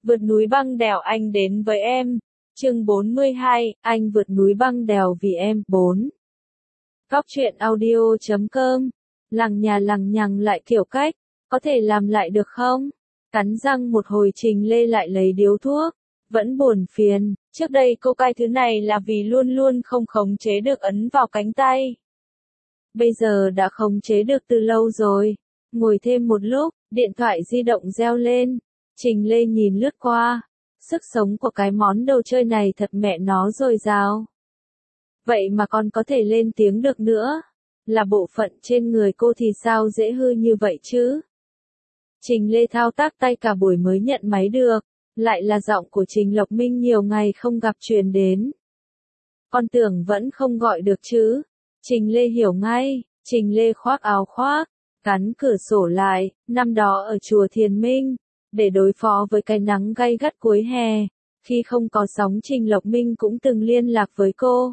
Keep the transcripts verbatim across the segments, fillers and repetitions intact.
Vượt núi băng đèo anh đến với em. Chương bốn mươi hai, anh vượt núi băng đèo vì em. bốn. Góc truyện audio chấm com. Lằng nhà lằng nhằng lại kiểu cách, có thể làm lại được không? Cắn răng một hồi Trình Lê lại lấy điếu thuốc, vẫn buồn phiền, trước đây cô cai thứ này là vì luôn luôn không khống chế được ấn vào cánh tay. Bây giờ đã khống chế được từ lâu rồi. Ngồi thêm một lúc, điện thoại di động reo lên. Trình Lê nhìn lướt qua. Sức sống của cái món đồ chơi này thật mẹ nó dồi dào. Vậy mà còn có thể lên tiếng được nữa. Là bộ phận trên người cô thì sao dễ hư như vậy chứ? Trình Lê thao tác tay cả buổi mới nhận máy được. Lại là giọng của Trình Lộc Minh nhiều ngày không gặp truyền đến. Con tưởng vẫn không gọi được chứ. Trình Lê hiểu ngay. Trình Lê khoác áo khoác, cắn cửa sổ lại. Năm đó ở chùa Thiền Minh, để đối phó với cái nắng gay gắt cuối hè, khi không có sóng Trình Lộc Minh cũng từng liên lạc với cô.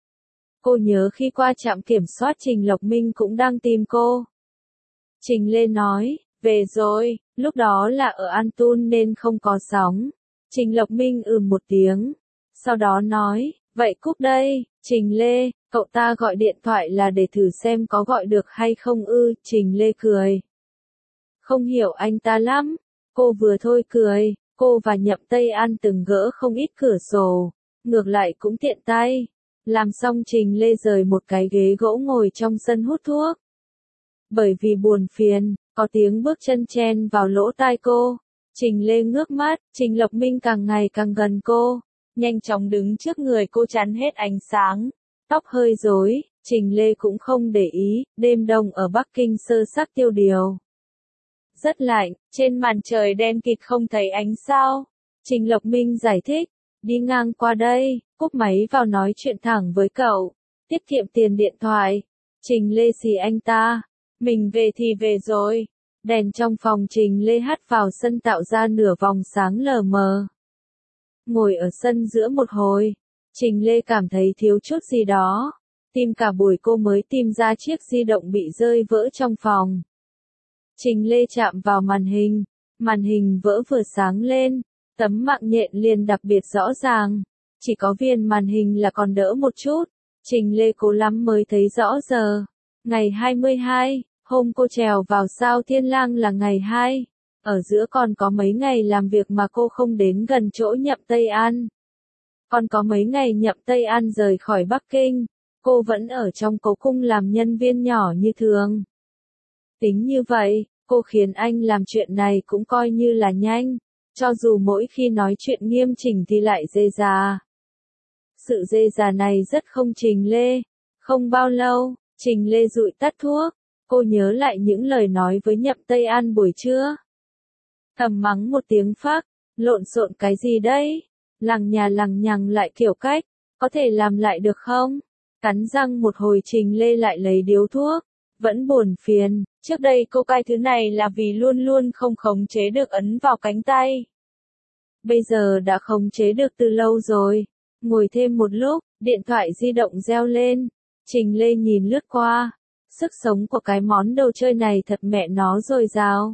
Cô nhớ khi qua trạm kiểm soát Trình Lộc Minh cũng đang tìm cô. Trình Lê nói, về rồi, lúc đó là ở An Tun nên không có sóng. Trình Lộc Minh ừm một tiếng, sau đó nói, vậy cúp đây. Trình Lê, cậu ta gọi điện thoại là để thử xem có gọi được hay không ư? Trình Lê cười. Không hiểu anh ta lắm. Cô vừa thôi cười, cô và Nhậm Tây An từng gỡ không ít cửa sổ, ngược lại cũng tiện tay. Làm xong Trình Lê rời một cái ghế gỗ ngồi trong sân hút thuốc. Bởi vì buồn phiền, có tiếng bước chân chen vào lỗ tai cô. Trình Lê ngước mắt, Trình Lộc Minh càng ngày càng gần cô, nhanh chóng đứng trước người cô chắn hết ánh sáng. Tóc hơi rối, Trình Lê cũng không để ý, đêm đông ở Bắc Kinh sơ sắc tiêu điều. Rất lạnh, trên màn trời đen kịt không thấy ánh sao. Trình Lộc Minh giải thích, đi ngang qua đây, cúp máy vào nói chuyện thẳng với cậu, tiết kiệm tiền điện thoại. Trình Lê xì anh ta, mình về thì về rồi. Đèn trong phòng Trình Lê hắt vào sân tạo ra nửa vòng sáng lờ mờ. Ngồi ở sân giữa một hồi, Trình Lê cảm thấy thiếu chút gì đó. Tìm cả buổi cô mới tìm ra chiếc di động bị rơi vỡ trong phòng. Trình Lê chạm vào màn hình, màn hình vỡ vừa sáng lên, tấm mạng nhện liền đặc biệt rõ ràng, chỉ có viền màn hình là còn đỡ một chút. Trình Lê cố lắm mới thấy rõ giờ. Ngày hai mươi hai, hôm cô trèo vào sao Thiên Lang là ngày hai. Ở giữa còn có mấy ngày làm việc mà cô không đến gần chỗ Nhậm Tây An. Còn có mấy ngày Nhậm Tây An rời khỏi Bắc Kinh, cô vẫn ở trong cố cung làm nhân viên nhỏ như thường. Tính như vậy, cô khiến anh làm chuyện này cũng coi như là nhanh, cho dù mỗi khi nói chuyện nghiêm chỉnh thì lại dê già. Sự dê già này rất không Trình Lê. Không bao lâu, Trình Lê dụi tắt thuốc, cô nhớ lại những lời nói với Nhậm Tây An buổi trưa. Thầm mắng một tiếng phắc, lộn xộn cái gì đấy, lằng nhà lằng nhằng lại kiểu cách, có thể làm lại được không? Cắn răng một hồi Trình Lê lại lấy điếu thuốc, vẫn buồn phiền, trước đây cô cai thứ này là vì luôn luôn không khống chế được ấn vào cánh tay. Bây giờ đã khống chế được từ lâu rồi. Ngồi thêm một lúc, điện thoại di động reo lên. Trình Lê nhìn lướt qua. Sức sống của cái món đồ chơi này thật mẹ nó dồi dào.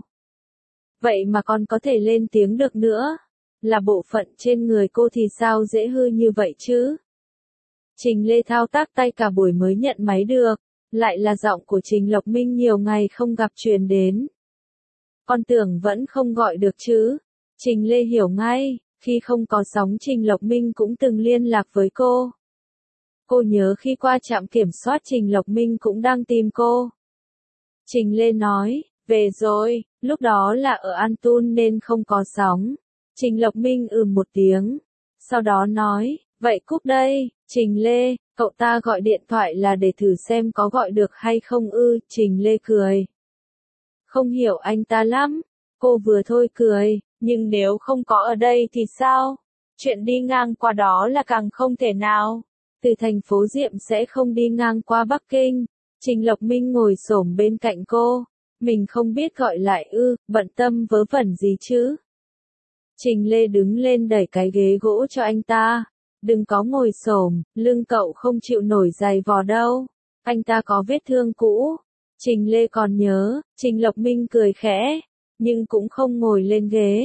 Vậy mà còn có thể lên tiếng được nữa. Là bộ phận trên người cô thì sao dễ hư như vậy chứ? Trình Lê thao tác tay cả buổi mới nhận máy được. Lại là giọng của Trình Lộc Minh nhiều ngày không gặp truyền đến. Con tưởng vẫn không gọi được chứ. Trình Lê hiểu ngay, khi không có sóng Trình Lộc Minh cũng từng liên lạc với cô. Cô nhớ khi qua trạm kiểm soát Trình Lộc Minh cũng đang tìm cô. Trình Lê nói, về rồi, lúc đó là ở An Tun nên không có sóng. Trình Lộc Minh ừm một tiếng, sau đó nói, vậy cúp đây. Trình Lê, cậu ta gọi điện thoại là để thử xem có gọi được hay không ư? Trình Lê cười. Không hiểu anh ta lắm. Cô vừa thôi cười, nhưng nếu không có ở đây thì sao? Chuyện đi ngang qua đó là càng không thể nào. Từ thành phố Diệm sẽ không đi ngang qua Bắc Kinh. Trình Lộc Minh ngồi xổm bên cạnh cô. Mình không biết gọi lại ư, bận tâm vớ vẩn gì chứ? Trình Lê đứng lên đẩy cái ghế gỗ cho anh ta. Đừng có ngồi xổm, lưng cậu không chịu nổi giày vò đâu. Anh ta có vết thương cũ. Trình Lê còn nhớ, Trình Lộc Minh cười khẽ, nhưng cũng không ngồi lên ghế.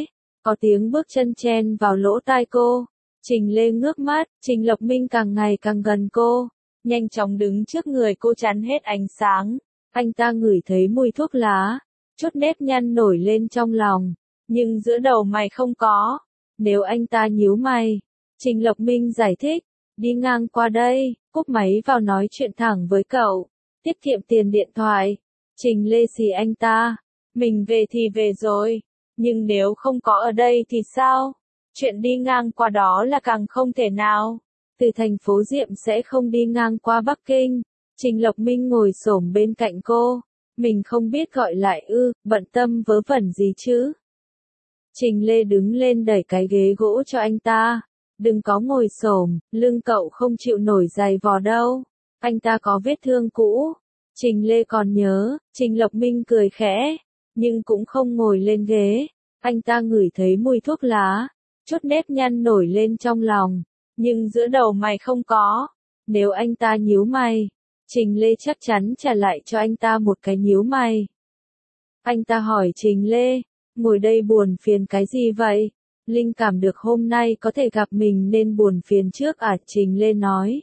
Có tiếng bước chân chen vào lỗ tai cô. Trình Lê ngước mắt, Trình Lộc Minh càng ngày càng gần cô, nhanh chóng đứng trước người cô chắn hết ánh sáng. Anh ta ngửi thấy mùi thuốc lá, chút nếp nhăn nổi lên trong lòng, nhưng giữa đầu mày không có. Nếu anh ta nhíu mày, Trình Lộc Minh giải thích, đi ngang qua đây, cúp máy vào nói chuyện thẳng với cậu, tiết kiệm tiền điện thoại. Trình Lê xì anh ta, mình về thì về rồi, nhưng nếu không có ở đây thì sao? Chuyện đi ngang qua đó là càng không thể nào. Từ thành phố Diệm sẽ không đi ngang qua Bắc Kinh. Trình Lộc Minh ngồi xổm bên cạnh cô. Mình không biết gọi lại ư, bận tâm vớ vẩn gì chứ. Trình Lê đứng lên đẩy cái ghế gỗ cho anh ta. Đừng có ngồi xổm, lưng cậu không chịu nổi giày vò đâu. Anh ta có vết thương cũ. Trình Lê còn nhớ, Trình Lộc Minh cười khẽ, nhưng cũng không ngồi lên ghế. Anh ta ngửi thấy mùi thuốc lá, chút nếp nhăn nổi lên trong lòng, nhưng giữa đầu mày không có. Nếu anh ta nhíu mày, Trình Lê chắc chắn trả lại cho anh ta một cái nhíu mày. Anh ta hỏi Trình Lê, ngồi đây buồn phiền cái gì vậy? Linh cảm được hôm nay có thể gặp mình nên buồn phiền trước à? Trình Lê nói.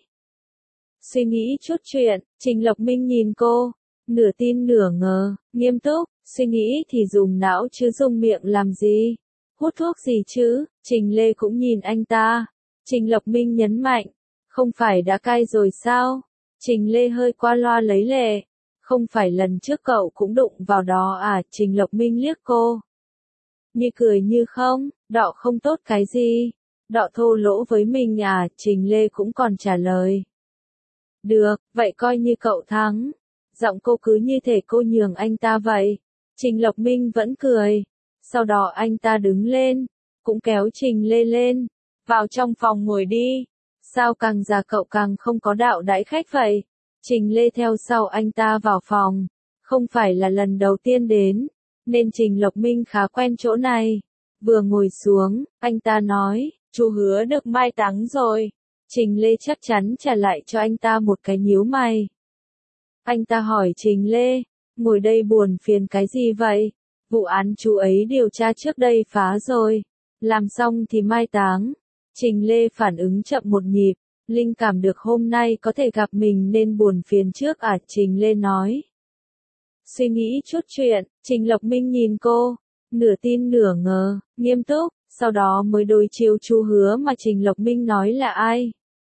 Suy nghĩ chút chuyện, Trình Lộc Minh nhìn cô, nửa tin nửa ngờ, nghiêm túc, suy nghĩ thì dùng não chứ dùng miệng làm gì? Hút thuốc gì chứ? Trình Lê cũng nhìn anh ta. Trình Lộc Minh nhấn mạnh, không phải đã cai rồi sao? Trình Lê hơi qua loa lấy lệ, không phải lần trước cậu cũng đụng vào đó à? Trình Lộc Minh liếc cô. Như cười như không, đọ không tốt cái gì? Đọ thô lỗ với mình à? Trình Lê cũng còn trả lời. Được, vậy coi như cậu thắng. Giọng cô cứ như thể cô nhường anh ta vậy. Trình Lộc Minh vẫn cười. Sau đó anh ta đứng lên, cũng kéo Trình Lê lên. Vào trong phòng ngồi đi. Sao càng già cậu càng không có đạo đãi khách vậy? Trình Lê theo sau anh ta vào phòng. Không phải là lần đầu tiên đến, nên Trình Lộc Minh khá quen chỗ này. Vừa ngồi xuống, anh ta nói, chú hứa được mai táng rồi. Trình Lê chắc chắn trả lại cho anh ta một cái nhíu mày. Anh ta hỏi Trình Lê, ngồi đây buồn phiền cái gì vậy? Vụ án chú ấy điều tra trước đây phá rồi. Làm xong thì mai táng. Trình Lê phản ứng chậm một nhịp. Linh cảm được hôm nay có thể gặp mình nên buồn phiền trước à? Trình Lê nói. Suy nghĩ chút chuyện, Trình Lộc Minh nhìn cô. Nửa tin nửa ngờ, nghiêm túc. Sau đó mới đối chiếu chú hứa mà Trình Lộc Minh nói là ai.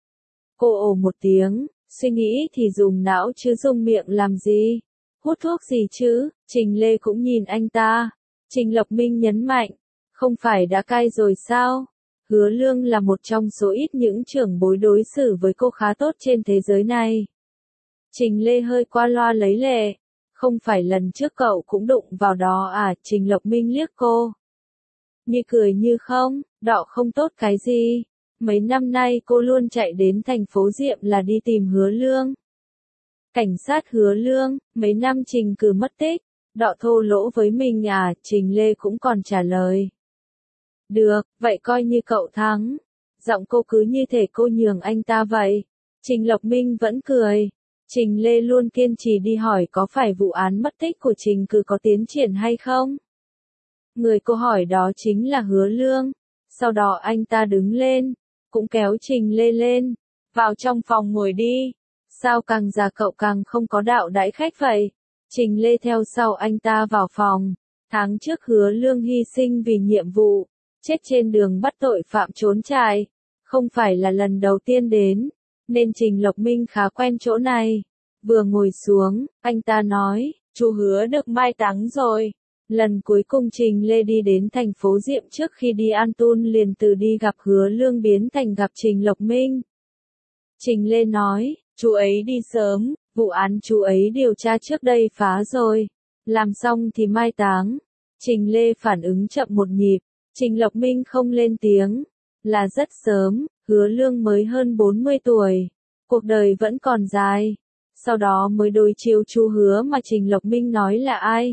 Cô ồ một tiếng, suy nghĩ thì dùng não chứ dùng miệng làm gì? Hút thuốc gì chứ? Trình Lê cũng nhìn anh ta. Trình Lộc Minh nhấn mạnh, không phải đã cai rồi sao? Hứa Lương là một trong số ít những trưởng bối đối xử với cô khá tốt trên thế giới này. Trình Lê hơi qua loa lấy lệ, không phải lần trước cậu cũng đụng vào đó à? Trình Lộc Minh liếc cô. Như cười như không, đọ không tốt cái gì. Mấy năm nay cô luôn chạy đến thành phố Diệm là đi tìm Hứa Lương. Cảnh sát Hứa Lương, mấy năm Trình Cử mất tích, đọ thô lỗ với mình à? Trình Lê cũng còn trả lời. Được, vậy coi như cậu thắng. Giọng cô cứ như thể cô nhường anh ta vậy. Trình Lộc Minh vẫn cười. Trình Lê luôn kiên trì đi hỏi có phải vụ án mất tích của Trình Cử có tiến triển hay không? Người cô hỏi đó chính là Hứa Lương. Sau đó anh ta đứng lên, cũng kéo Trình Lê lên. Vào trong phòng ngồi đi. Sao càng già cậu càng không có đạo đãi khách vậy? Trình Lê theo sau anh ta vào phòng. Tháng trước Hứa Lương hy sinh vì nhiệm vụ, chết trên đường bắt tội phạm trốn trại. Không phải là lần đầu tiên đến, nên Trình Lộc Minh khá quen chỗ này. Vừa ngồi xuống, anh ta nói, chú hứa được mai táng rồi. Lần cuối cùng Trình Lê đi đến thành phố Diệm trước khi đi An Tun liền từ đi gặp Hứa Lương biến thành gặp Trình Lộc Minh. Trình Lê nói, chú ấy đi sớm, vụ án chú ấy điều tra trước đây phá rồi. Làm xong thì mai táng. Trình Lê phản ứng chậm một nhịp. Trình Lộc Minh không lên tiếng. Là rất sớm, Hứa Lương mới hơn bốn mươi tuổi. Cuộc đời vẫn còn dài. Sau đó mới đối chiếu chú Hứa mà Trình Lộc Minh nói là ai.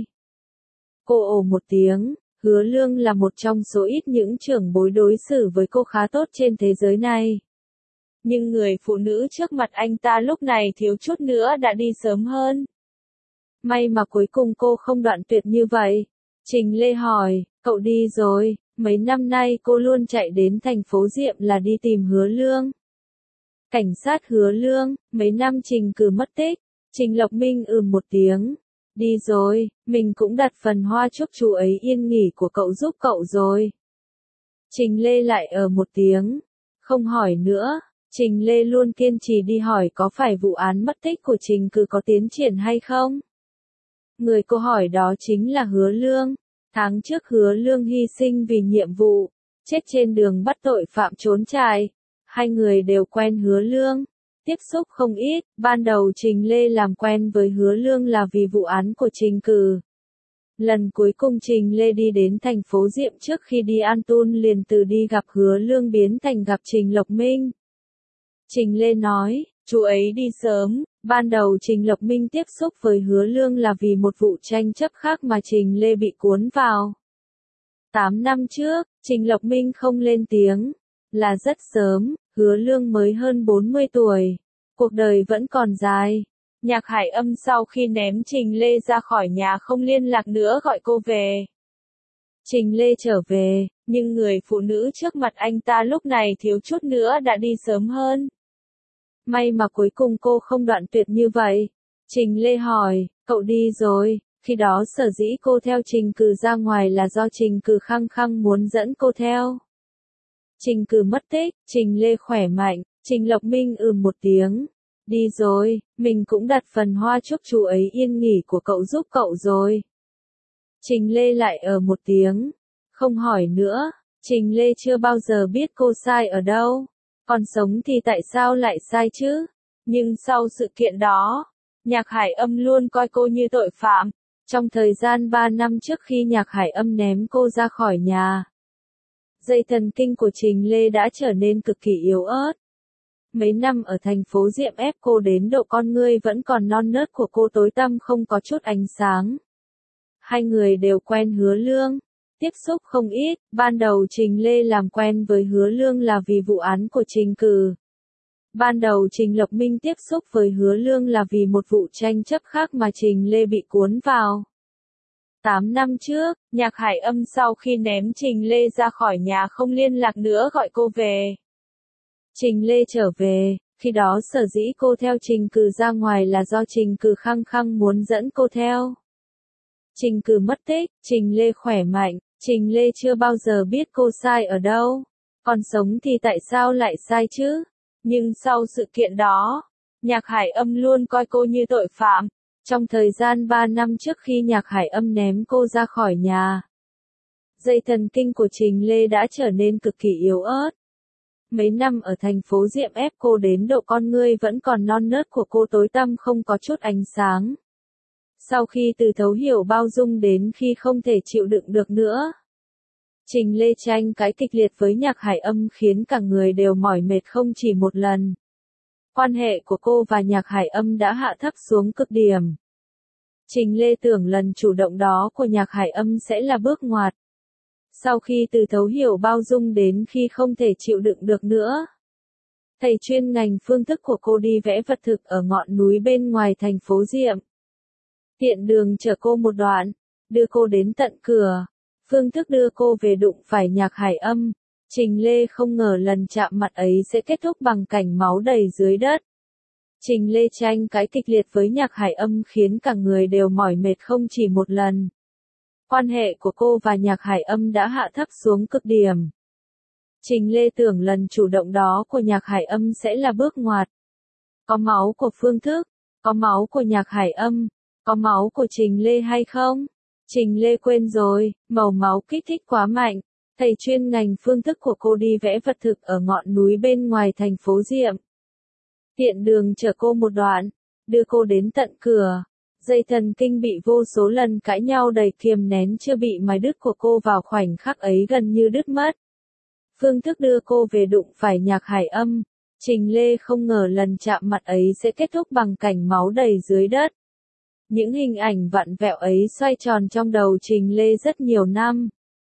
Cô ồ một tiếng, Hứa Lương là một trong số ít những trưởng bối đối xử với cô khá tốt trên thế giới này. Nhưng người phụ nữ trước mặt anh ta lúc này thiếu chút nữa đã đi sớm hơn. May mà cuối cùng cô không đoạn tuyệt như vậy. Trình Lê hỏi, cậu đi rồi, Mấy năm nay cô luôn chạy đến thành phố Diệm là đi tìm Hứa Lương. Cảnh sát Hứa Lương, mấy năm Trình Cử mất tích. Trình Lộc Minh ừm một tiếng. Đi rồi, mình cũng đặt phần hoa chúc chú ấy yên nghỉ của cậu giúp cậu rồi. Trình Lê lại ở một tiếng. Không hỏi nữa. Trình Lê luôn kiên trì đi hỏi có phải vụ án mất tích của Trình Cử có tiến triển hay không. Người cô hỏi đó chính là Hứa Lương. Tháng trước Hứa Lương hy sinh vì nhiệm vụ, chết trên đường bắt tội phạm trốn trại. Hai người đều quen Hứa Lương, tiếp xúc không ít. Ban đầu Trình Lê làm quen với Hứa Lương là vì vụ án của Trình Cử. Lần cuối cùng Trình Lê đi đến thành phố Diệm trước khi đi An Tun liền từ đi gặp Hứa Lương biến thành gặp Trình Lộc Minh. Trình Lê nói, chú ấy đi sớm. Ban đầu Trình Lộc Minh tiếp xúc với Hứa Lương là vì một vụ tranh chấp khác mà Trình Lê bị cuốn vào. Tám năm trước, Trình Lộc Minh không lên tiếng, là rất sớm, Hứa Lương mới hơn bốn mươi tuổi, cuộc đời vẫn còn dài. Nhạc Hải Âm sau khi ném Trình Lê ra khỏi nhà không liên lạc nữa gọi cô về. Trình Lê trở về, nhưng người phụ nữ trước mặt anh ta lúc này thiếu chút nữa đã đi sớm hơn. May mà cuối cùng cô không đoạn tuyệt như vậy. Trình Lê hỏi, cậu đi rồi, khi đó sở dĩ cô theo Trình Cử ra ngoài là do Trình Cử khăng khăng muốn dẫn cô theo. Trình Cử mất tích, Trình Lê khỏe mạnh, Trình Lộc Minh ừm một tiếng. Đi rồi, mình cũng đặt phần hoa chúc chú ấy yên nghỉ của cậu giúp cậu rồi. Trình Lê lại ở một tiếng. Không hỏi nữa, Trình Lê chưa bao giờ biết cô sai ở đâu. Còn sống thì tại sao lại sai chứ? Nhưng sau sự kiện đó, Nhạc Hải Âm luôn coi cô như tội phạm. Trong thời gian ba năm trước khi Nhạc Hải Âm ném cô ra khỏi nhà, dây thần kinh của Trình Lê đã trở nên cực kỳ yếu ớt. Mấy năm ở thành phố Diệm ép cô đến độ con ngươi vẫn còn non nớt của cô tối tăm không có chút ánh sáng. Hai người đều quen Hứa Lương. Tiếp xúc không ít, ban đầu Trình Lê làm quen với Hứa Lương là vì vụ án của Trình Cử. Ban đầu Trình Lộc Minh tiếp xúc với Hứa Lương là vì một vụ tranh chấp khác mà Trình Lê bị cuốn vào. Tám năm trước, Nhạc Hải Âm sau khi ném Trình Lê ra khỏi nhà không liên lạc nữa gọi cô về. Trình Lê trở về, khi đó sở dĩ cô theo Trình Cử ra ngoài là do Trình Cử khăng khăng muốn dẫn cô theo. Trình Cử mất tích, Trình Lê khỏe mạnh, Trình Lê chưa bao giờ biết cô sai ở đâu. Còn sống thì tại sao lại sai chứ? Nhưng sau sự kiện đó, Nhạc Hải Âm luôn coi cô như tội phạm. Trong thời gian ba năm trước khi Nhạc Hải Âm ném cô ra khỏi nhà, dây thần kinh của Trình Lê đã trở nên cực kỳ yếu ớt. Mấy năm ở thành phố Diệm ép cô đến độ con ngươi vẫn còn non nớt của cô tối tăm không có chút ánh sáng. Sau khi từ thấu hiểu bao dung đến khi không thể chịu đựng được nữa, Trình Lê tranh cãi kịch liệt với Nhạc Hải Âm khiến cả người đều mỏi mệt không chỉ một lần. Quan hệ của cô và Nhạc Hải Âm đã hạ thấp xuống cực điểm. Trình Lê tưởng lần chủ động đó của Nhạc Hải Âm sẽ là bước ngoặt. Sau khi từ thấu hiểu bao dung đến khi không thể chịu đựng được nữa, thầy chuyên ngành phương thức của cô đi vẽ vật thực ở ngọn núi bên ngoài thành phố Diệm. Tiện đường chở cô một đoạn, đưa cô đến tận cửa. Phương thức đưa cô về đụng phải Nhạc Hải Âm. Trình Lê không ngờ lần chạm mặt ấy sẽ kết thúc bằng cảnh máu đầy dưới đất. Trình Lê tranh cãi kịch liệt với Nhạc Hải Âm khiến cả người đều mỏi mệt không chỉ một lần. Quan hệ của cô và Nhạc Hải Âm đã hạ thấp xuống cực điểm. Trình Lê tưởng lần chủ động đó của Nhạc Hải Âm sẽ là bước ngoặt. Có máu của Phương Thức, có máu của Nhạc Hải Âm, có máu của Trình Lê hay không? Trình Lê quên rồi, màu máu kích thích quá mạnh. Thầy chuyên ngành phương thức của cô đi vẽ vật thực ở ngọn núi bên ngoài thành phố Diệm. Tiện đường chở cô một đoạn, đưa cô đến tận cửa. Dây thần kinh bị vô số lần cãi nhau đầy kiềm nén chưa bị mài đứt của cô vào khoảnh khắc ấy gần như đứt mất. Phương thức đưa cô về đụng phải Nhạc Hải Âm. Trình Lê không ngờ lần chạm mặt ấy sẽ kết thúc bằng cảnh máu đầy dưới đất. Những hình ảnh vặn vẹo ấy xoay tròn trong đầu Trình Lê rất nhiều năm.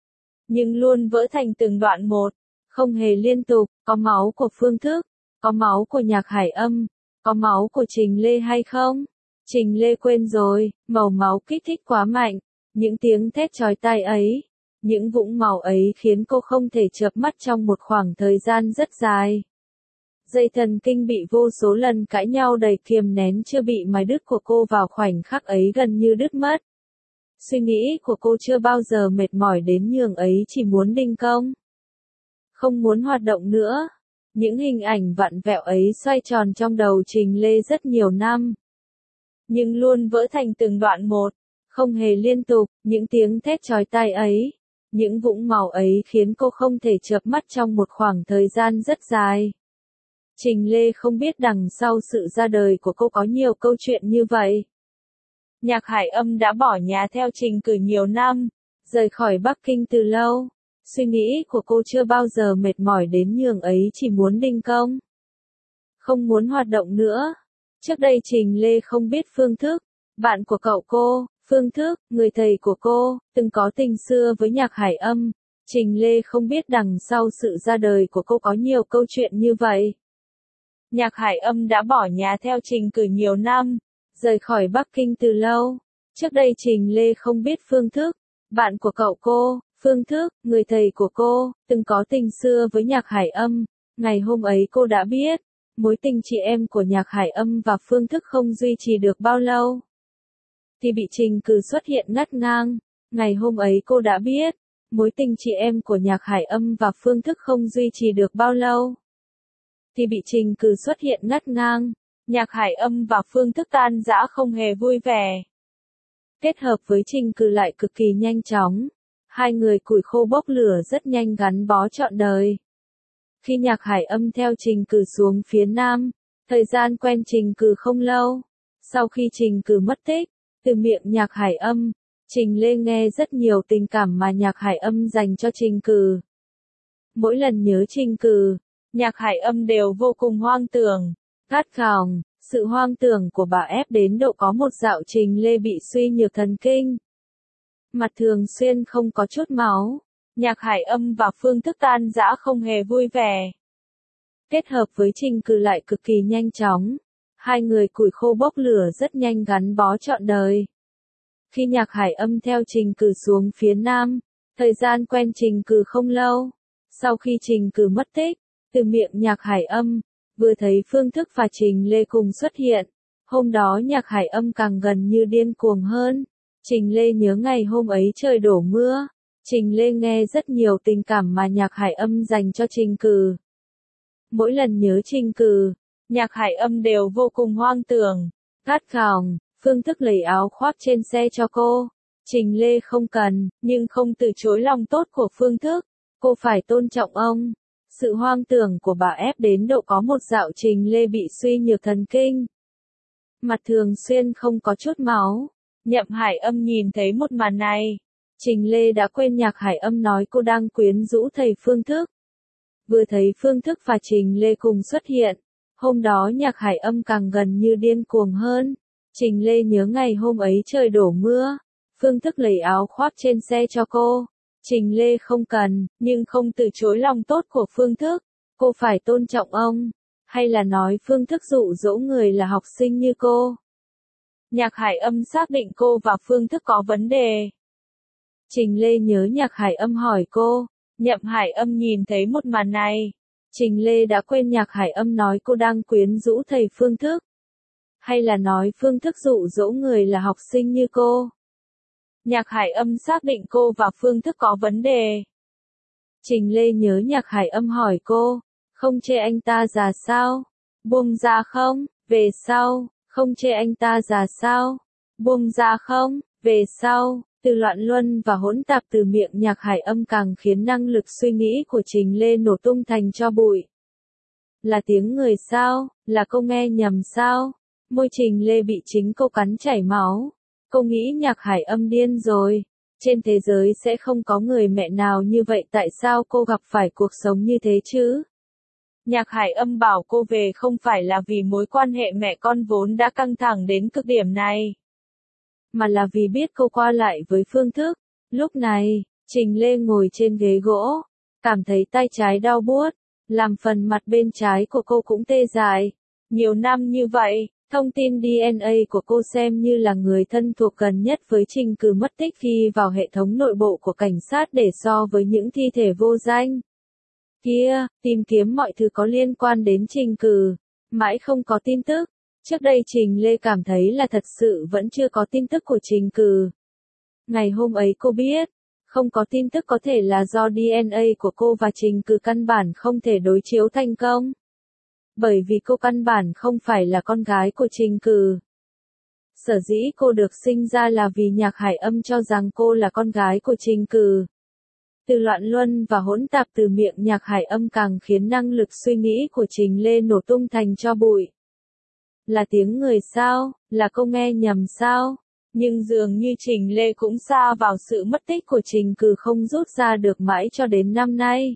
Nhưng luôn vỡ thành từng đoạn một, không hề liên tục. Có máu của Phương Thức, có máu của Nhạc Hải Âm, có máu của Trình Lê hay không? Trình Lê quên rồi, màu máu kích thích quá mạnh. Những tiếng thét chói tai ấy, Những vũng màu ấy khiến cô không thể chợp mắt trong một khoảng thời gian rất dài. Dây thần kinh bị vô số lần cãi nhau đầy kiềm nén chưa bị mài đứt của cô vào khoảnh khắc ấy gần như đứt mất. Suy nghĩ của cô chưa bao giờ mệt mỏi đến nhường ấy, chỉ muốn đình công. Không muốn hoạt động nữa. Những hình ảnh vặn vẹo ấy xoay tròn trong đầu Trình Lê rất nhiều năm. Nhưng luôn vỡ thành từng đoạn một, không hề liên tục. Những tiếng thét chói tai ấy, những vũng màu ấy khiến cô không thể chợp mắt trong một khoảng thời gian rất dài. Trình Lê không biết đằng sau sự ra đời của cô có nhiều câu chuyện như vậy. Nhạc Hải Âm đã bỏ nhà theo Trình Cử nhiều năm, rời khỏi Bắc Kinh từ lâu. Suy nghĩ của cô chưa bao giờ mệt mỏi đến nhường ấy, chỉ muốn đình công. Không muốn hoạt động nữa. Trước đây Trình Lê không biết Phương Thức, bạn của cậu cô, Phương Thức, người thầy của cô, từng có tình xưa với Nhạc Hải Âm. Trình Lê không biết đằng sau sự ra đời của cô có nhiều câu chuyện như vậy. Nhạc Hải Âm đã bỏ nhà theo Trình Cử nhiều năm, rời khỏi Bắc Kinh từ lâu. Trước đây Trình Lê không biết Phương Thức, bạn của cậu cô, Phương Thức, người thầy của cô, từng có tình xưa với Nhạc Hải Âm. Ngày hôm ấy cô đã biết, mối tình chị em của Nhạc Hải Âm và Phương Thức không duy trì được bao lâu, thì bị Trình Cử xuất hiện ngắt ngang. Ngày hôm ấy cô đã biết, mối tình chị em của Nhạc Hải Âm và Phương Thức không duy trì được bao lâu, thì bị Trình Cử xuất hiện ngắt ngang. Nhạc Hải Âm và Phương Thức tan rã không hề vui vẻ. Kết hợp với Trình Cử lại cực kỳ nhanh chóng. Hai người củi khô bốc lửa rất nhanh gắn bó trọn đời. Khi Nhạc Hải Âm theo Trình Cử xuống phía Nam, thời gian quen Trình Cử không lâu. Sau khi Trình Cử mất tích, từ miệng Nhạc Hải Âm, Trình Lê nghe rất nhiều tình cảm mà Nhạc Hải Âm dành cho Trình Cử. Mỗi lần nhớ Trình Cử, Nhạc Hải Âm đều vô cùng hoang tưởng, gắt gỏng. Sự hoang tưởng của bà ép đến độ có một dạo Trình Lê bị suy nhược thần kinh. Mặt thường xuyên không có chút máu. Nhạc Hải Âm và Phương Thức tan rã không hề vui vẻ. Kết hợp với Trình Cử lại cực kỳ nhanh chóng. Hai người củi khô bốc lửa rất nhanh gắn bó trọn đời. Khi Nhạc Hải Âm theo Trình Cử xuống phía Nam, thời gian quen Trình Cử không lâu. Sau khi Trình Cử mất tích, từ miệng Nhạc Hải Âm, vừa thấy Phương Thức và Trình Lê cùng xuất hiện. Hôm đó Nhạc Hải Âm càng gần như điên cuồng hơn. Trình Lê nhớ ngày hôm ấy trời đổ mưa. Trình Lê nghe rất nhiều tình cảm mà Nhạc Hải Âm dành cho Trình Cử. Mỗi lần nhớ Trình Cử, Nhạc Hải Âm đều vô cùng hoang tưởng, gắt gỏng. Phương Thức lấy áo khoác trên xe cho cô. Trình Lê không cần, nhưng không từ chối lòng tốt của Phương Thức. Cô phải tôn trọng ông. Sự hoang tưởng của bà ép đến độ có một dạo Trình Lê bị suy nhược thần kinh. Mặt thường xuyên không có chút máu. Nhậm Hải Âm nhìn thấy một màn này. Trình Lê đã quên Nhạc Hải Âm nói cô đang quyến rũ thầy Phương Thức. Vừa thấy Phương Thức và Trình Lê cùng xuất hiện. Hôm đó Nhạc Hải Âm càng gần như điên cuồng hơn. Trình Lê nhớ ngày hôm ấy trời đổ mưa. Phương Thức lấy áo khoác trên xe cho cô. Trình Lê không cần, nhưng không từ chối lòng tốt của Phương Thức. Cô phải tôn trọng ông. Hay là nói Phương Thức dụ dỗ người là học sinh như cô. Nhạc Hải Âm xác định cô và Phương Thức có vấn đề. Trình Lê nhớ Nhạc Hải Âm hỏi cô. Nhậm Hải Âm nhìn thấy một màn này. Trình Lê đã quên Nhạc Hải Âm nói cô đang quyến rũ thầy Phương Thức. Hay là nói Phương Thức dụ dỗ người là học sinh như cô. Nhạc Hải Âm xác định cô và Phương Thức có vấn đề. Trình Lê nhớ Nhạc Hải Âm hỏi cô. Không chê anh ta già sao? Buông ra không? Về sau. Không chê anh ta già sao? Buông ra không? Về sau. Từ loạn luân và hỗn tạp từ miệng Nhạc Hải Âm càng khiến năng lực suy nghĩ của Trình Lê nổ tung thành tro bụi. Là tiếng người sao? Là cô nghe nhầm sao? Môi Trình Lê bị chính cô cắn chảy máu. Cô nghĩ Nhạc Hải Âm điên rồi. Trên thế giới sẽ không có người mẹ nào như vậy, tại sao cô gặp phải cuộc sống như thế chứ? Nhạc Hải Âm bảo cô về không phải là vì mối quan hệ mẹ con vốn đã căng thẳng đến cực điểm này, mà là vì biết cô qua lại với Phương Thức. Lúc này, Trình Lê ngồi trên ghế gỗ, cảm thấy tay trái đau buốt, làm phần mặt bên trái của cô cũng tê dại. Nhiều năm như vậy, Thông tin đê en a của cô xem như là người thân thuộc gần nhất với Trình Cừ mất tích ghi vào hệ thống nội bộ của cảnh sát để so với những thi thể vô danh. Kia, tìm kiếm mọi thứ có liên quan đến Trình Cừ, mãi không có tin tức. Trước đây Trình Lê cảm thấy là thật sự vẫn chưa có tin tức của Trình Cừ. Ngày hôm ấy cô biết, không có tin tức có thể là do đê en a của cô và Trình Cừ căn bản không thể đối chiếu thành công. Bởi vì cô căn bản không phải là con gái của Trình Cừ. Sở dĩ cô được sinh ra là vì Nhạc Hải Âm cho rằng cô là con gái của Trình Cừ. Từ loạn luân và hỗn tạp từ miệng Nhạc Hải Âm càng khiến năng lực suy nghĩ của Trình Lê nổ tung thành tro bụi. Là tiếng người sao, là cô nghe nhầm sao? Nhưng dường như Trình Lê cũng sa vào sự mất tích của Trình Cừ không rút ra được mãi cho đến năm nay.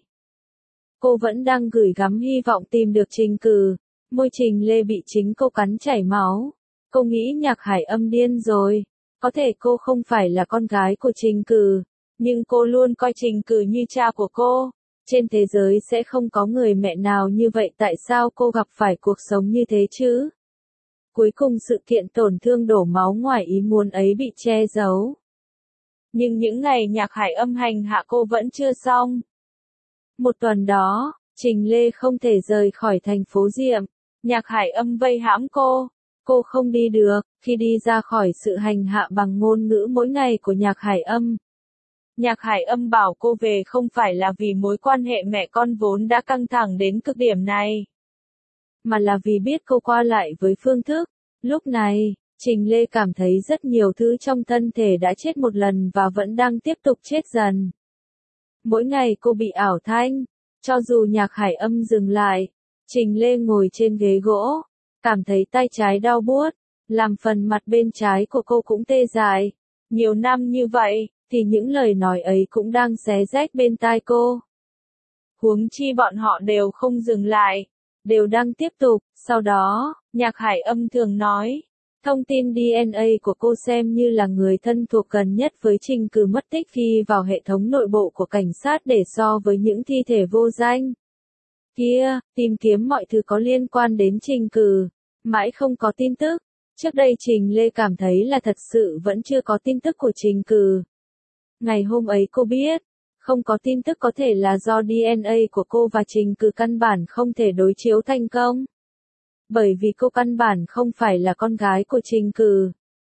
Cô vẫn đang gửi gắm hy vọng tìm được Trình Cừ. Môi Trình Lê bị chính cô cắn chảy máu. Cô nghĩ Nhạc Hải Âm điên rồi. Có thể cô không phải là con gái của Trình Cừ, nhưng cô luôn coi Trình Cừ như cha của cô. Trên thế giới sẽ không có người mẹ nào như vậy, tại sao cô gặp phải cuộc sống như thế chứ? Cuối cùng sự kiện tổn thương đổ máu ngoài ý muốn ấy bị che giấu. Nhưng những ngày Nhạc Hải Âm hành hạ cô vẫn chưa xong. Một tuần đó, Trình Lê không thể rời khỏi thành phố Diệm. Nhạc Hải Âm vây hãm cô. Cô không đi được, khi đi ra khỏi sự hành hạ bằng ngôn ngữ mỗi ngày của Nhạc Hải Âm. Nhạc Hải Âm bảo cô về không phải là vì mối quan hệ mẹ con vốn đã căng thẳng đến cực điểm này, mà là vì biết cô qua lại với Phương Thức. Lúc này, Trình Lê cảm thấy rất nhiều thứ trong thân thể đã chết một lần và vẫn đang tiếp tục chết dần. Mỗi ngày cô bị ảo thanh, cho dù Nhạc Hải Âm dừng lại, Trình Lê ngồi trên ghế gỗ, cảm thấy tay trái đau buốt, làm phần mặt bên trái của cô cũng tê dại. Nhiều năm như vậy, thì những lời nói ấy cũng đang xé rách bên tai cô. Huống chi bọn họ đều không dừng lại, đều đang tiếp tục. Sau đó, Nhạc Hải Âm thường nói, thông tin đê en a của cô xem như là người thân thuộc gần nhất với Trình Cừ mất tích ghi vào hệ thống nội bộ của cảnh sát để so với những thi thể vô danh. Kia, tìm kiếm mọi thứ có liên quan đến Trình Cừ, mãi không có tin tức. Trước đây Trình Lê cảm thấy là thật sự vẫn chưa có tin tức của Trình Cừ. Ngày hôm ấy cô biết, không có tin tức có thể là do đê en a của cô và Trình Cừ căn bản không thể đối chiếu thành công. Bởi vì cô căn bản không phải là con gái của Trình Cừ.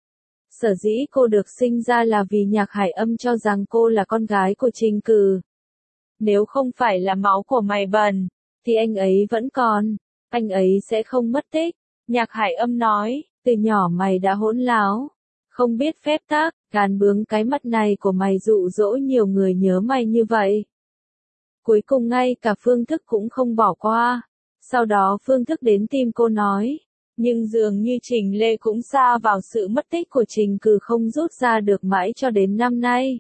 Sở dĩ cô được sinh ra là vì Nhạc Hải Âm cho rằng cô là con gái của Trình Cừ. Nếu không phải là máu của mày bẩn, thì anh ấy vẫn còn, anh ấy sẽ không mất tích. Nhạc Hải Âm nói, từ nhỏ mày đã hỗn láo, không biết phép tắc, gàn bướng cái mặt này của mày dụ dỗ nhiều người nhớ mày như vậy. Cuối cùng ngay cả Phương Thức cũng không bỏ qua. Sau đó Phương Thức đến tìm cô nói, nhưng dường như Trình Lê cũng sa vào sự mất tích của Trình Cừ không rút ra được mãi cho đến năm nay.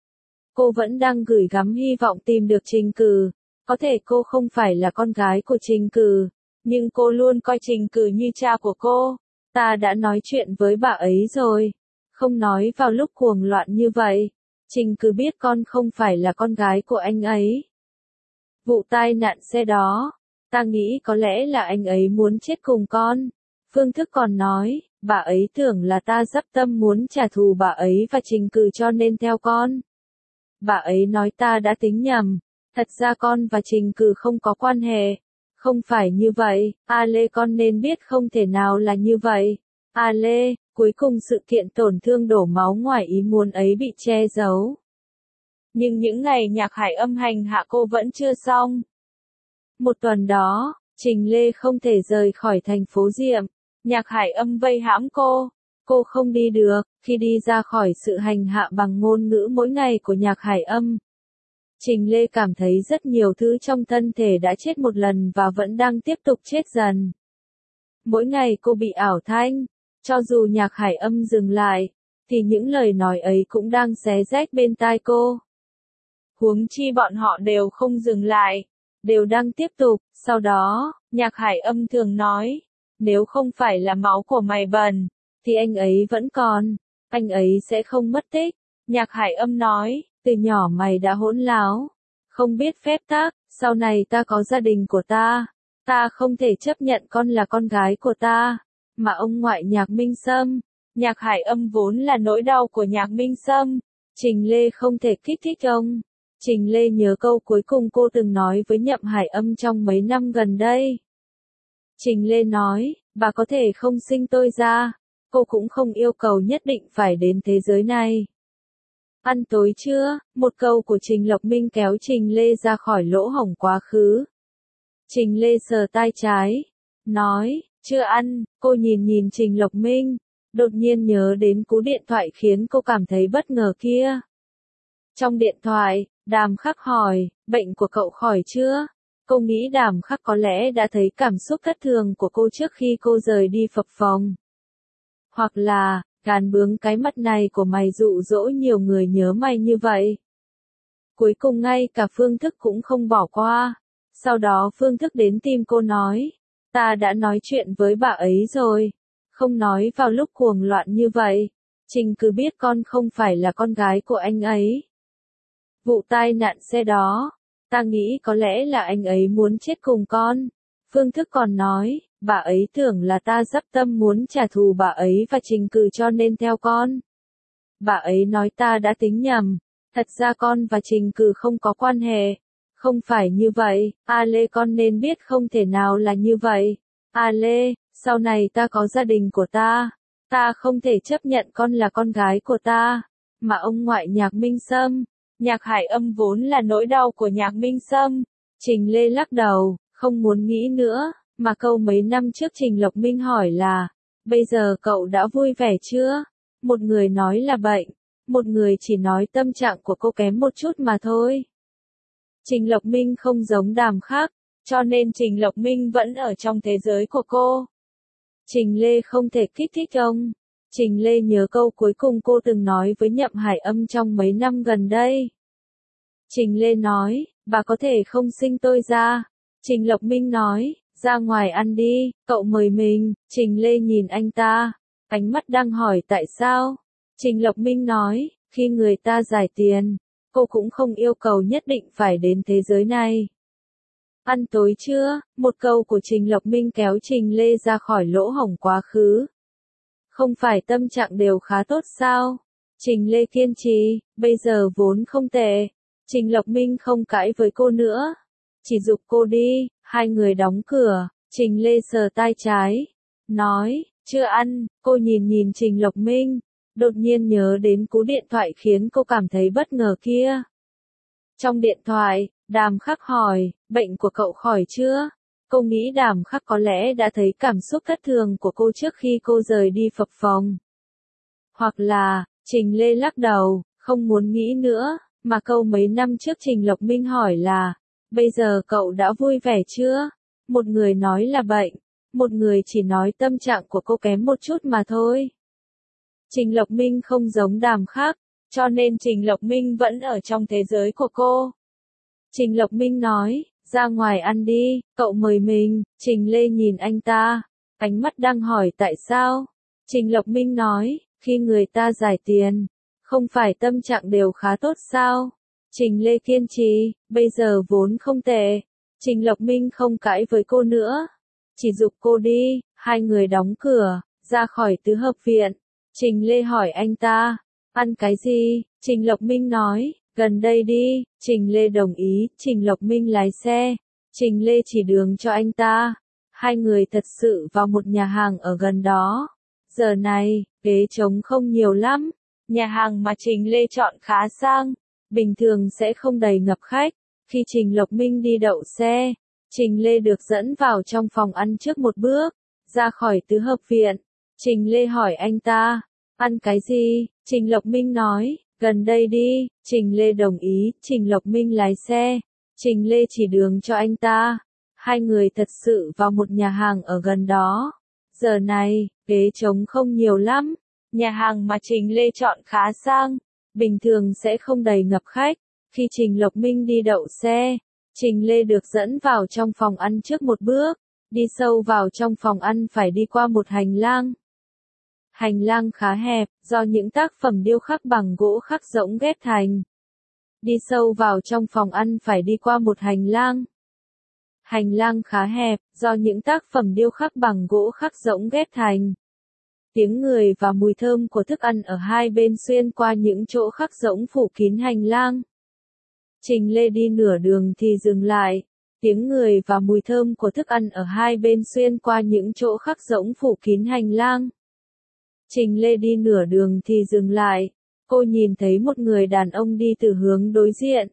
Cô vẫn đang gửi gắm hy vọng tìm được Trình Cừ. Có thể cô không phải là con gái của Trình Cừ, nhưng cô luôn coi Trình Cừ như cha của cô. Ta đã nói chuyện với bà ấy rồi. Không nói vào lúc cuồng loạn như vậy. Trình Cừ biết con không phải là con gái của anh ấy. Vụ tai nạn xe đó, ta nghĩ có lẽ là anh ấy muốn chết cùng con. Phương Thức còn nói, bà ấy tưởng là ta dắp tâm muốn trả thù bà ấy và Trình Cừ cho nên theo con. Bà ấy nói ta đã tính nhầm. Thật ra con và Trình Cừ không có quan hệ. Không phải như vậy, A Lê con nên biết không thể nào là như vậy. A Lê, cuối cùng sự kiện tổn thương đổ máu ngoài ý muốn ấy bị che giấu. Nhưng những ngày Nhạc Hải Âm hành hạ cô vẫn chưa xong. Một tuần đó, Trình Lê không thể rời khỏi thành phố Diệm. Nhạc Hải Âm vây hãm cô. Cô không đi được, khi đi ra khỏi sự hành hạ bằng ngôn ngữ mỗi ngày của Nhạc Hải Âm. Trình Lê cảm thấy rất nhiều thứ trong thân thể đã chết một lần và vẫn đang tiếp tục chết dần. Mỗi ngày cô bị ảo thanh, cho dù Nhạc Hải Âm dừng lại, thì những lời nói ấy cũng đang xé rách bên tai cô. Huống chi bọn họ đều không dừng lại, đều đang tiếp tục. Sau đó, Nhạc Hải Âm thường nói, nếu không phải là máu của mày bẩn, thì anh ấy vẫn còn, anh ấy sẽ không mất tích. Nhạc Hải Âm nói, từ nhỏ mày đã hỗn láo, không biết phép tắc, sau này ta có gia đình của ta, ta không thể chấp nhận con là con gái của ta. mà ông ngoại Nhạc Minh Sâm. Nhạc Hải Âm vốn là nỗi đau của Nhạc Minh Sâm. Trình Lê không thể kích thích ông. Trình Lê nhớ câu cuối cùng cô từng nói với Nhậm Hải Âm trong mấy năm gần đây. Trình Lê nói, bà có thể không sinh tôi ra, cô cũng không yêu cầu nhất định phải đến thế giới này. Ăn tối chưa? Một câu của Trình Lộc Minh kéo Trình Lê ra khỏi lỗ hổng quá khứ. Trình Lê sờ tai trái, nói, chưa ăn. Cô nhìn nhìn Trình Lộc Minh, đột nhiên nhớ đến cú điện thoại khiến cô cảm thấy bất ngờ kia. Trong điện thoại, Đàm Khắc hỏi, bệnh của cậu khỏi chưa? Cô nghĩ Đàm Khắc có lẽ đã thấy cảm xúc thất thường của cô trước khi cô rời đi phập phồng. Hoặc là, gàn bướng cái mắt này của mày dụ dỗ nhiều người nhớ mày như vậy. Cuối cùng ngay cả Phương Thức cũng không bỏ qua. Sau đó Phương Thức đến tìm cô nói, ta đã nói chuyện với bà ấy rồi. Không nói vào lúc cuồng loạn như vậy. Trình cứ biết con không phải là con gái của anh ấy. Vụ tai nạn xe đó, ta nghĩ có lẽ là anh ấy muốn chết cùng con. Phương Thức còn nói, bà ấy tưởng là ta dắp tâm muốn trả thù bà ấy và Trình Cừ cho nên theo con. Bà ấy nói ta đã tính nhầm, thật ra con và Trình Cừ không có quan hệ. Không phải như vậy, A Lê con nên biết không thể nào là như vậy. A Lê, sau này ta có gia đình của ta, ta không thể chấp nhận con là con gái của ta, mà ông ngoại Nhạc Minh Sâm. Nhạc Hải Âm vốn là nỗi đau của Nhạc Minh Sâm. Trình Lê lắc đầu, không muốn nghĩ nữa, mà câu mấy năm trước Trình Lộc Minh hỏi là, bây giờ cậu đã vui vẻ chưa? Một người nói là bệnh, một người chỉ nói tâm trạng của cô kém một chút mà thôi. Trình Lộc Minh không giống Đàm Khắc, cho nên Trình Lộc Minh vẫn ở trong thế giới của cô. Trình Lê không thể kích thích ông. Trình Lê nhớ câu cuối cùng cô từng nói với Nhậm Hải Âm trong mấy năm gần đây. Trình Lê nói, bà có thể không sinh tôi ra. Trình Lộc Minh nói, ra ngoài ăn đi, cậu mời mình. Trình Lê nhìn anh ta, ánh mắt đang hỏi tại sao. Trình Lộc Minh nói, khi người ta giải tiền, cô cũng không yêu cầu nhất định phải đến thế giới này. Ăn tối chưa? Một câu của Trình Lộc Minh kéo Trình Lê ra khỏi lỗ hổng quá khứ. Không phải tâm trạng đều khá tốt sao? Trình Lê kiên trì, bây giờ vốn không tệ. Trình Lộc Minh không cãi với cô nữa, chỉ giục cô đi. Hai người đóng cửa. Trình Lê sờ tai trái, nói, chưa ăn. Cô nhìn nhìn Trình Lộc Minh, đột nhiên nhớ đến cú điện thoại khiến cô cảm thấy bất ngờ kia. Trong điện thoại, Đàm Khắc hỏi, bệnh của cậu khỏi chưa? Cô nghĩ Đàm Khắc có lẽ đã thấy cảm xúc thất thường của cô trước khi cô rời đi phập phồng. Hoặc là, Trình Lê lắc đầu, không muốn nghĩ nữa, mà câu mấy năm trước Trình Lộc Minh hỏi là, bây giờ cậu đã vui vẻ chưa? Một người nói là bệnh, một người chỉ nói tâm trạng của cô kém một chút mà thôi. Trình Lộc Minh không giống Đàm Khắc, cho nên Trình Lộc Minh vẫn ở trong thế giới của cô. Trình Lộc Minh nói, ra ngoài ăn đi, cậu mời mình. Trình Lê nhìn anh ta, ánh mắt đang hỏi tại sao. Trình Lộc Minh nói, khi người ta giải tiền, không phải tâm trạng đều khá tốt sao? Trình Lê kiên trì, bây giờ vốn không tệ. Trình Lộc Minh không cãi với cô nữa, chỉ giục cô đi. Hai người đóng cửa, ra khỏi tứ hợp viện. Trình Lê hỏi anh ta, ăn cái gì? Trình Lộc Minh nói, gần đây đi. Trình Lê đồng ý. Trình Lộc Minh lái xe, Trình Lê chỉ đường cho anh ta. Hai người thật sự vào một nhà hàng ở gần đó. Giờ này, ghế trống không nhiều lắm. Nhà hàng mà Trình Lê chọn khá sang, bình thường sẽ không đầy ngập khách. Khi Trình Lộc Minh đi đậu xe, Trình Lê được dẫn vào trong phòng ăn trước một bước, ra khỏi tứ hợp viện. Trình Lê hỏi anh ta, ăn cái gì? Trình Lộc Minh nói, gần đây đi. Trình Lê đồng ý. Trình Lộc Minh lái xe, Trình Lê chỉ đường cho anh ta. Hai người thật sự vào một nhà hàng ở gần đó. Giờ này, ghế trống không nhiều lắm. Nhà hàng mà Trình Lê chọn khá sang, bình thường sẽ không đầy ngập khách. Khi Trình Lộc Minh đi đậu xe, Trình Lê được dẫn vào trong phòng ăn trước một bước. Đi sâu vào trong phòng ăn phải đi qua một hành lang. Hành lang khá hẹp, do những tác phẩm điêu khắc bằng gỗ khắc rỗng ghép thành. Đi sâu vào trong phòng ăn phải đi qua một hành lang. Hành lang khá hẹp, do những tác phẩm điêu khắc bằng gỗ khắc rỗng ghép thành. Tiếng người và mùi thơm của thức ăn ở hai bên xuyên qua những chỗ khắc rỗng phủ kín hành lang. Trình Lê đi nửa đường thì dừng lại. Tiếng người và mùi thơm của thức ăn ở hai bên xuyên qua những chỗ khắc rỗng phủ kín hành lang. Trình Lê đi nửa đường thì dừng lại. Cô nhìn thấy một người đàn ông đi từ hướng đối diện.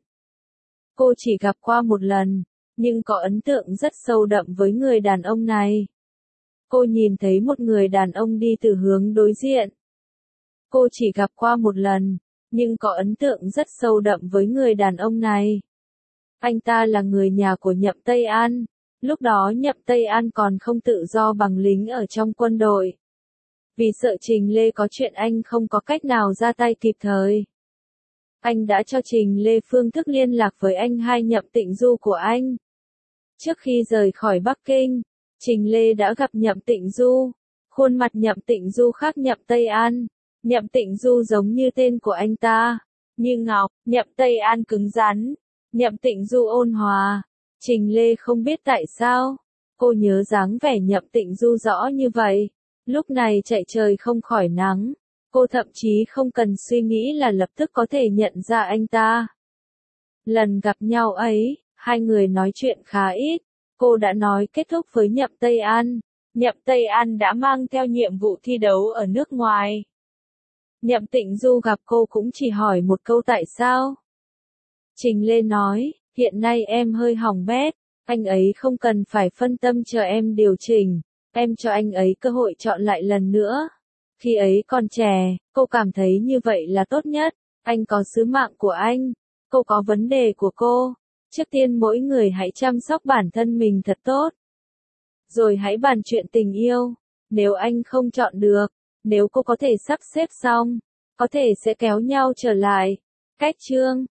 Cô chỉ gặp qua một lần, nhưng có ấn tượng rất sâu đậm với người đàn ông này. Cô nhìn thấy một người đàn ông đi từ hướng đối diện. Cô chỉ gặp qua một lần, nhưng có ấn tượng rất sâu đậm với người đàn ông này. Anh ta là người nhà của Nhậm Tây An. Lúc đó Nhậm Tây An còn không tự do bằng lính ở trong quân đội. Vì sợ Trình Lê có chuyện anh không có cách nào ra tay kịp thời. Anh đã cho Trình Lê phương thức liên lạc với anh hai Nhậm Tịnh Du của anh. Trước khi rời khỏi Bắc Kinh, Trình Lê đã gặp Nhậm Tịnh Du. Khuôn mặt Nhậm Tịnh Du khác Nhậm Tây An. Nhậm Tịnh Du giống như tên của anh ta. Như ngọc, Nhậm Tây An cứng rắn. Nhậm Tịnh Du ôn hòa. Trình Lê không biết tại sao. Cô nhớ dáng vẻ Nhậm Tịnh Du rõ như vậy. Lúc này chạy trời không khỏi nắng. Cô thậm chí không cần suy nghĩ là lập tức có thể nhận ra anh ta. Lần gặp nhau ấy, hai người nói chuyện khá ít. Cô đã nói kết thúc với Nhậm Tây An. Nhậm Tây An đã mang theo nhiệm vụ thi đấu ở nước ngoài. Nhậm Tịnh Du gặp cô cũng chỉ hỏi một câu tại sao. Trình Lê nói, hiện nay em hơi hỏng bét, anh ấy không cần phải phân tâm chờ em điều chỉnh, em cho anh ấy cơ hội chọn lại lần nữa. Khi ấy còn trẻ, cô cảm thấy như vậy là tốt nhất, anh có sứ mạng của anh, cô có vấn đề của cô. Trước tiên mỗi người hãy chăm sóc bản thân mình thật tốt. Rồi hãy bàn chuyện tình yêu, nếu anh không chọn được, nếu cô có thể sắp xếp xong, có thể sẽ kéo nhau trở lại. Cách chương